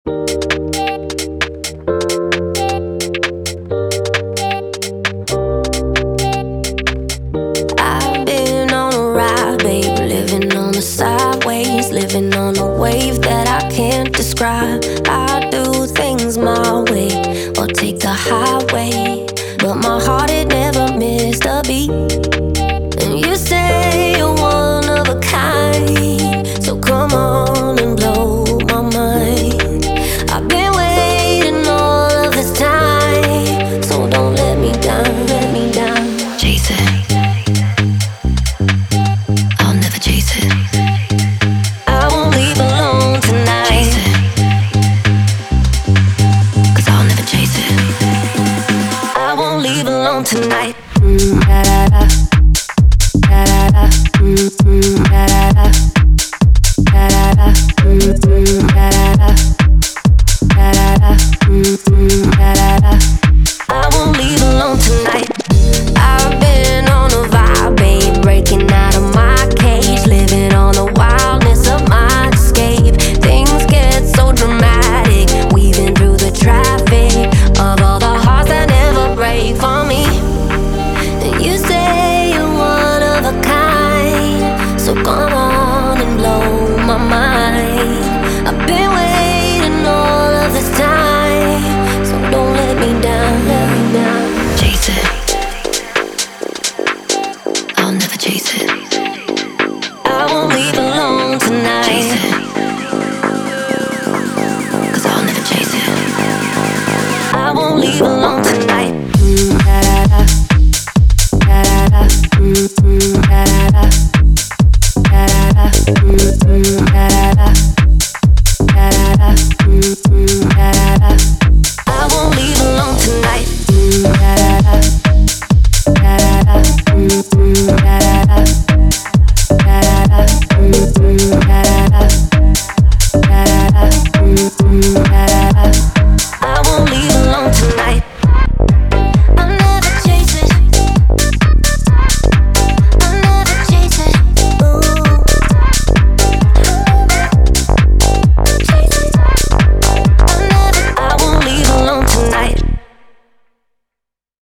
I've been on a ride, babe, living on the sideways, living on a wave that I can't describe. I do things my way or take the highway, but my heart, it never missed a beat. And you say you're one of a kind, so come on and blow my mind. I've been waiting all of this time, so don't let me down, let me down. Chase it, I'll never chase it. I won't leave alone tonight. Chase it, 'cause I'll never chase it. I won't leave alone tonight.